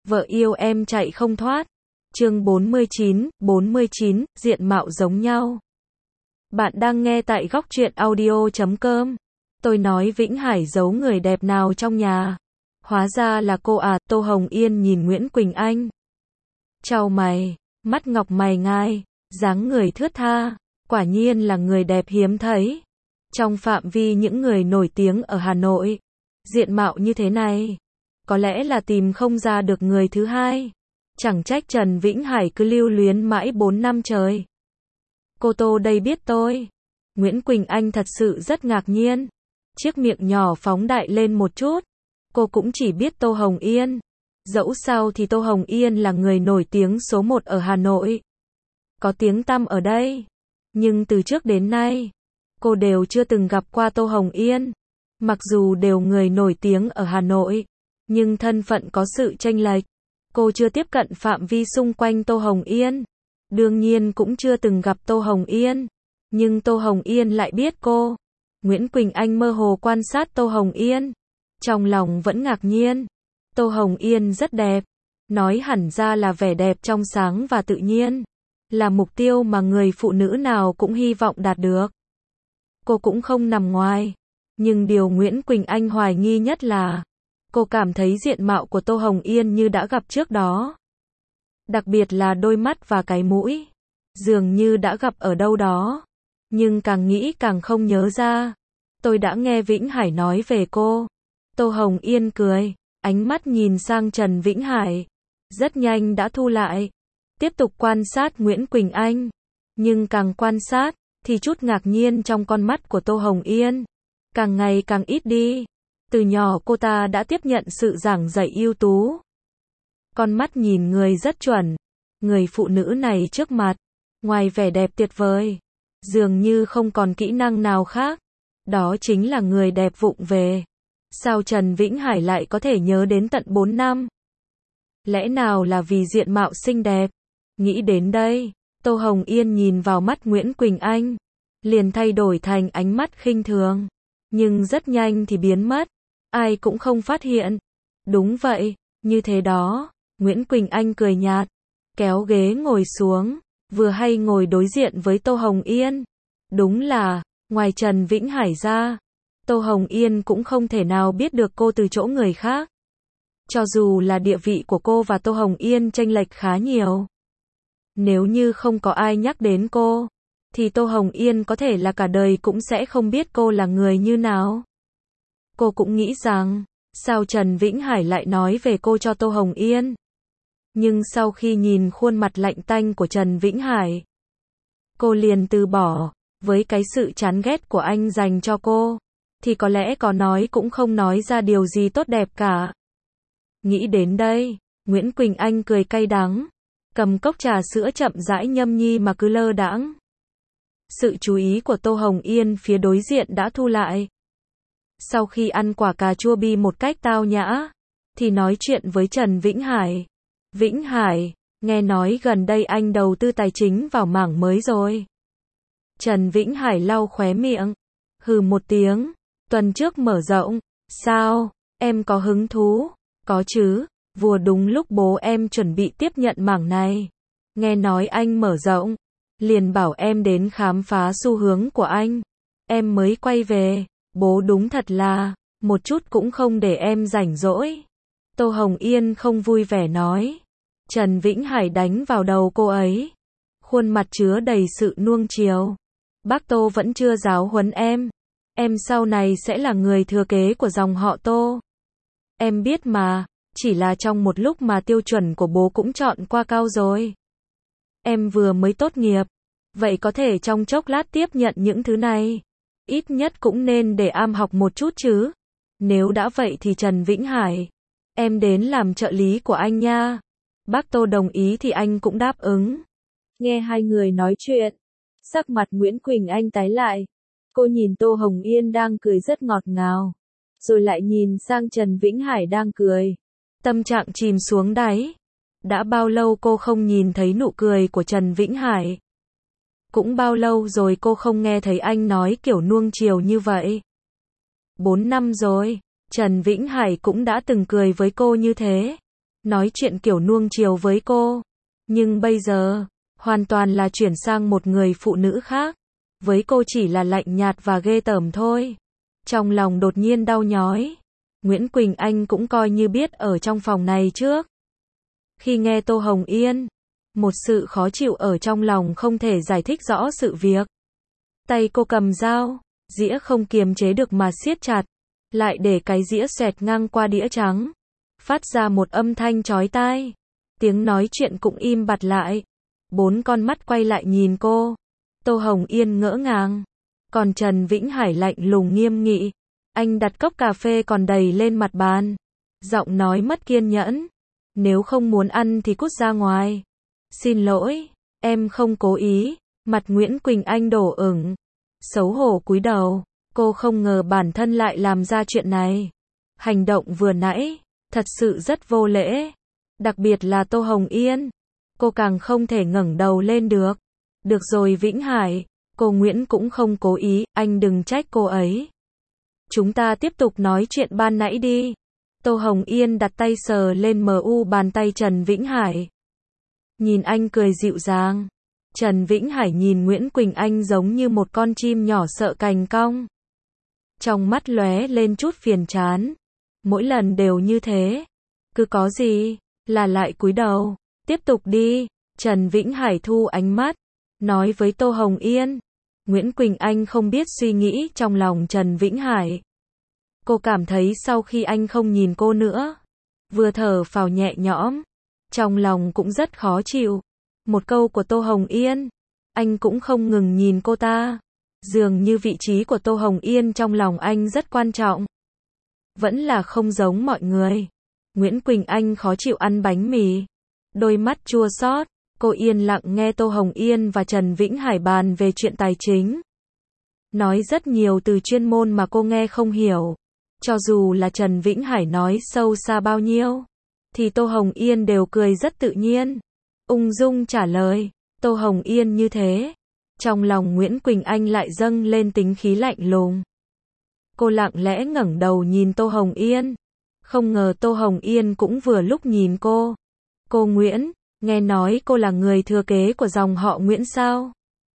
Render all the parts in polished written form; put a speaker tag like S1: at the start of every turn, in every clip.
S1: Vợ yêu em chạy không thoát. Chương 49, diện mạo giống nhau. Bạn đang nghe tại góc truyện audio.com. Tôi nói Vĩnh Hải giấu người đẹp nào trong nhà. Hóa ra là cô à, Tô Hồng Yên nhìn Nguyễn Quỳnh Anh. Chau mày, mắt ngọc mày ngai, dáng người thướt tha, quả nhiên là người đẹp hiếm thấy. Trong phạm vi những người nổi tiếng ở Hà Nội, diện mạo như thế này, có lẽ là tìm không ra được người thứ hai. Chẳng trách Trần Vĩnh Hải cứ lưu luyến mãi 4 năm trời. Cô Tô đây biết tôi. Nguyễn Quỳnh Anh thật sự rất ngạc nhiên. Chiếc miệng nhỏ phóng đại lên một chút. Cô cũng chỉ biết Tô Hồng Yên. Dẫu sao thì Tô Hồng Yên là người nổi tiếng số 1 ở Hà Nội. Có tiếng tăm ở đây. Nhưng từ trước đến nay, cô đều chưa từng gặp qua Tô Hồng Yên. Mặc dù đều người nổi tiếng ở Hà Nội, nhưng thân phận có sự chênh lệch. Cô chưa tiếp cận phạm vi xung quanh Tô Hồng Yên. Đương nhiên cũng chưa từng gặp Tô Hồng Yên. Nhưng Tô Hồng Yên lại biết cô. Nguyễn Quỳnh Anh mơ hồ quan sát Tô Hồng Yên. Trong lòng vẫn ngạc nhiên. Tô Hồng Yên rất đẹp. Nói hẳn ra là vẻ đẹp trong sáng và tự nhiên. Là mục tiêu mà người phụ nữ nào cũng hy vọng đạt được. Cô cũng không nằm ngoài. Nhưng điều Nguyễn Quỳnh Anh hoài nghi nhất là cô cảm thấy diện mạo của Tô Hồng Yên như đã gặp trước đó. Đặc biệt là đôi mắt và cái mũi. Dường như đã gặp ở đâu đó. Nhưng càng nghĩ càng không nhớ ra. Tôi đã nghe Vĩnh Hải nói về cô. Tô Hồng Yên cười. Ánh mắt nhìn sang Trần Vĩnh Hải. Rất nhanh đã thu lại. Tiếp tục quan sát Nguyễn Quỳnh Anh. Nhưng càng quan sát, thì chút ngạc nhiên trong con mắt của Tô Hồng Yên càng ngày càng ít đi. Từ nhỏ cô ta đã tiếp nhận sự giảng dạy ưu tú. Con mắt nhìn người rất chuẩn. Người phụ nữ này trước mặt, ngoài vẻ đẹp tuyệt vời, dường như không còn kỹ năng nào khác. Đó chính là người đẹp vụng về. Sao Trần Vĩnh Hải lại có thể nhớ đến tận 4 năm? Lẽ nào là vì diện mạo xinh đẹp? Nghĩ đến đây, Tô Hồng Yên nhìn vào mắt Nguyễn Quỳnh Anh, liền thay đổi thành ánh mắt khinh thường. Nhưng rất nhanh thì biến mất. Ai cũng không phát hiện. Đúng vậy, như thế đó. Nguyễn Quỳnh Anh cười nhạt, kéo ghế ngồi xuống, vừa hay ngồi đối diện với Tô Hồng Yên. Đúng là, ngoài Trần Vĩnh Hải ra, Tô Hồng Yên cũng không thể nào biết được cô từ chỗ người khác. Cho dù là địa vị của cô và Tô Hồng Yên chênh lệch khá nhiều. Nếu như không có ai nhắc đến cô, thì Tô Hồng Yên có thể là cả đời cũng sẽ không biết cô là người như nào. Cô cũng nghĩ rằng, sao Trần Vĩnh Hải lại nói về cô cho Tô Hồng Yên. Nhưng sau khi nhìn khuôn mặt lạnh tanh của Trần Vĩnh Hải, cô liền từ bỏ. Với cái sự chán ghét của anh dành cho cô, thì có lẽ có nói cũng không nói ra điều gì tốt đẹp cả. Nghĩ đến đây, Nguyễn Quỳnh Anh cười cay đắng, cầm cốc trà sữa chậm rãi nhâm nhi mà cứ lơ đãng. Sự chú ý của Tô Hồng Yên phía đối diện đã thu lại. Sau khi ăn quả cà chua bi một cách tao nhã, thì nói chuyện với Trần Vĩnh Hải. Vĩnh Hải, nghe nói gần đây anh đầu tư tài chính vào mảng mới rồi. Trần Vĩnh Hải lau khóe miệng, hừ một tiếng, tuần trước mở rộng. Sao, em có hứng thú? Có chứ, vừa đúng lúc bố em chuẩn bị tiếp nhận mảng này. Nghe nói anh mở rộng, liền bảo em đến khám phá xu hướng của anh. Em mới quay về, bố đúng thật là, một chút cũng không để em rảnh rỗi. Tô Hồng Yên không vui vẻ nói. Trần Vĩnh Hải đánh vào đầu cô ấy. Khuôn mặt chứa đầy sự nuông chiều. Bác Tô vẫn chưa giáo huấn em. Em sau này sẽ là người thừa kế của dòng họ Tô. Em biết mà, chỉ là trong một lúc mà tiêu chuẩn của bố cũng chọn qua cao rồi. Em vừa mới tốt nghiệp, vậy có thể trong chốc lát tiếp nhận những thứ này. Ít nhất cũng nên để am học một chút chứ. Nếu đã vậy thì Trần Vĩnh Hải, em đến làm trợ lý của anh nha. Bác Tô đồng ý thì anh cũng đáp ứng. Nghe hai người nói chuyện, sắc mặt Nguyễn Quỳnh Anh tái lại. Cô nhìn Tô Hồng Yên đang cười rất ngọt ngào, rồi lại nhìn sang Trần Vĩnh Hải đang cười. Tâm trạng chìm xuống đáy. Đã bao lâu cô không nhìn thấy nụ cười của Trần Vĩnh Hải? Cũng bao lâu rồi cô không nghe thấy anh nói kiểu nuông chiều như vậy? 4 năm rồi, Trần Vĩnh Hải cũng đã từng cười với cô như thế. nói chuyện kiểu nuông chiều với cô. Nhưng bây giờ, hoàn toàn là chuyển sang một người phụ nữ khác. Với cô chỉ là lạnh nhạt và ghê tởm thôi. Trong lòng đột nhiên đau nhói. Nguyễn Quỳnh Anh cũng coi như biết ở trong phòng này trước. Khi nghe Tô Hồng Yên, một sự khó chịu ở trong lòng không thể giải thích rõ sự việc. Tay cô cầm dao, dĩa không kiềm chế được mà siết chặt, lại để cái dĩa xoẹt ngang qua đĩa trắng, phát ra một âm thanh chói tai. Tiếng nói chuyện cũng im bặt lại. 4 con mắt quay lại nhìn cô. Tô Hồng Yên ngỡ ngàng, còn Trần Vĩnh Hải lạnh lùng nghiêm nghị. Anh đặt cốc cà phê còn đầy lên mặt bàn, giọng nói mất kiên nhẫn. Nếu không muốn ăn thì cút ra ngoài. Xin lỗi, em không cố ý. Mặt Nguyễn Quỳnh Anh đỏ ửng, xấu hổ cúi đầu. Cô không ngờ bản thân lại làm ra chuyện này. Hành động vừa nãy, thật sự rất vô lễ. Đặc biệt là Tô Hồng Yên. Cô càng không thể ngẩng đầu lên được. Được rồi Vĩnh Hải, cô Nguyễn cũng không cố ý, anh đừng trách cô ấy. Chúng ta tiếp tục nói chuyện ban nãy đi. Tô Hồng Yên đặt tay sờ lên bàn tay Trần Vĩnh Hải. Nhìn anh cười dịu dàng. Trần Vĩnh Hải nhìn Nguyễn Quỳnh Anh giống như một con chim nhỏ sợ cành cong. Trong mắt lóe lên chút phiền chán. Mỗi lần đều như thế. Cứ có gì, là lại cúi đầu. Tiếp tục đi. Trần Vĩnh Hải thu ánh mắt, nói với Tô Hồng Yên. Nguyễn Quỳnh Anh không biết suy nghĩ trong lòng Trần Vĩnh Hải. Cô cảm thấy sau khi anh không nhìn cô nữa, vừa thở phào nhẹ nhõm, trong lòng cũng rất khó chịu. Một câu của Tô Hồng Yên, anh cũng không ngừng nhìn cô ta. Dường như vị trí của Tô Hồng Yên trong lòng anh rất quan trọng. Vẫn là không giống mọi người. Nguyễn Quỳnh Anh khó chịu ăn bánh mì, đôi mắt chua xót. Cô yên lặng nghe Tô Hồng Yên và Trần Vĩnh Hải bàn về chuyện tài chính. Nói rất nhiều từ chuyên môn mà cô nghe không hiểu. Cho dù là Trần Vĩnh Hải nói sâu xa bao nhiêu, thì Tô Hồng Yên đều cười rất tự nhiên, ung dung trả lời. Tô Hồng Yên như thế, trong lòng Nguyễn Quỳnh Anh lại dâng lên tính khí lạnh lùng. Cô lặng lẽ ngẩng đầu nhìn Tô Hồng Yên. Không ngờ Tô Hồng Yên cũng vừa lúc nhìn cô. Cô Nguyễn, nghe nói cô là người thừa kế của dòng họ Nguyễn sao?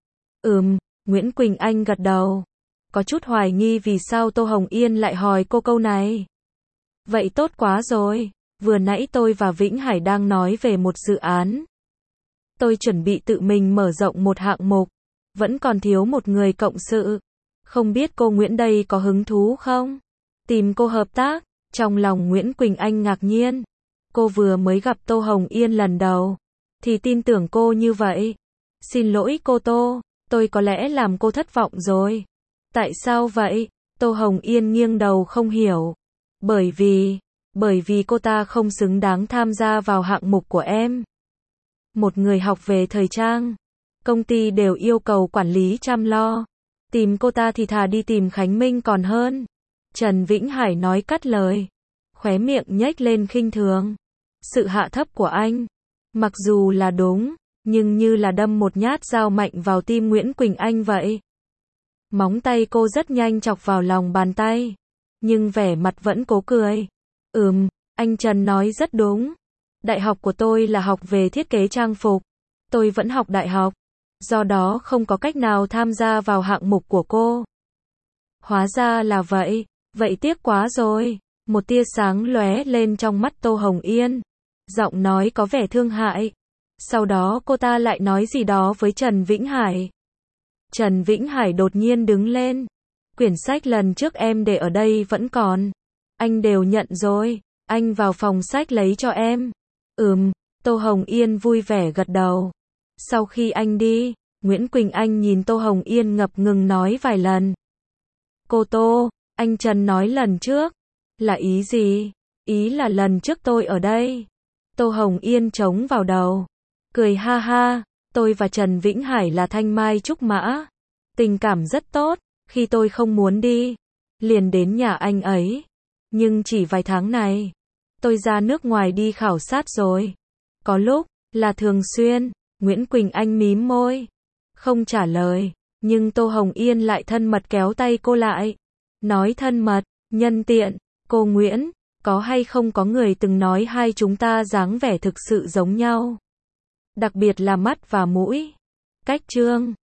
S1: Nguyễn Quỳnh Anh gật đầu. Có chút hoài nghi vì sao Tô Hồng Yên lại hỏi cô câu này. Vậy tốt quá rồi. Vừa nãy tôi và Vĩnh Hải đang nói về một dự án. Tôi chuẩn bị tự mình mở rộng một hạng mục. Vẫn còn thiếu một người cộng sự. Không biết cô Nguyễn đây có hứng thú không? Tìm cô hợp tác. Trong lòng Nguyễn Quỳnh Anh ngạc nhiên. Cô vừa mới gặp Tô Hồng Yên lần đầu, thì tin tưởng cô như vậy. Xin lỗi cô Tô, tôi có lẽ làm cô thất vọng rồi. Tại sao vậy? Tô Hồng Yên nghiêng đầu không hiểu. Bởi vì cô ta không xứng đáng tham gia vào hạng mục của em. Một người học về thời trang, công ty đều yêu cầu quản lý chăm lo. Tìm cô ta thì thà đi tìm Khánh Minh còn hơn. Trần Vĩnh Hải nói cắt lời, khóe miệng nhếch lên khinh thường. Sự hạ thấp của anh, mặc dù là đúng, nhưng như là đâm một nhát dao mạnh vào tim Nguyễn Quỳnh Anh vậy. Móng tay cô rất nhanh chọc vào lòng bàn tay, nhưng vẻ mặt vẫn cố cười. Anh Trần nói rất đúng. Đại học của tôi là học về thiết kế trang phục. Tôi vẫn học đại học, do đó không có cách nào tham gia vào hạng mục của cô. Hóa ra là vậy, vậy tiếc quá rồi. Một tia sáng lóe lên trong mắt Tô Hồng Yên, giọng nói có vẻ thương hại. Sau đó cô ta lại nói gì đó với Trần Vĩnh Hải. Trần Vĩnh Hải đột nhiên đứng lên. Quyển sách lần trước em để ở đây vẫn còn. Anh đều nhận rồi, anh vào phòng sách lấy cho em. Tô Hồng Yên vui vẻ gật đầu. Sau khi anh đi, Nguyễn Quỳnh Anh nhìn Tô Hồng Yên ngập ngừng nói vài lần. Cô Tô, anh Trần nói lần trước. Là ý gì? Ý là lần trước tôi ở đây. Tô Hồng Yên chống vào đầu, cười ha ha. Tôi và Trần Vĩnh Hải là thanh mai trúc mã, tình cảm rất tốt. Khi tôi không muốn đi, liền đến nhà anh ấy. Nhưng chỉ vài tháng này, tôi ra nước ngoài đi khảo sát rồi. Có lúc là thường xuyên. Nguyễn Quỳnh Anh mím môi, không trả lời. Nhưng Tô Hồng Yên lại thân mật kéo tay cô lại, nói thân mật, nhân tiện. Cô Nguyễn, Có hay không có người từng nói hai chúng ta dáng vẻ thực sự giống nhau. Đặc biệt là mắt và mũi. Cách Trương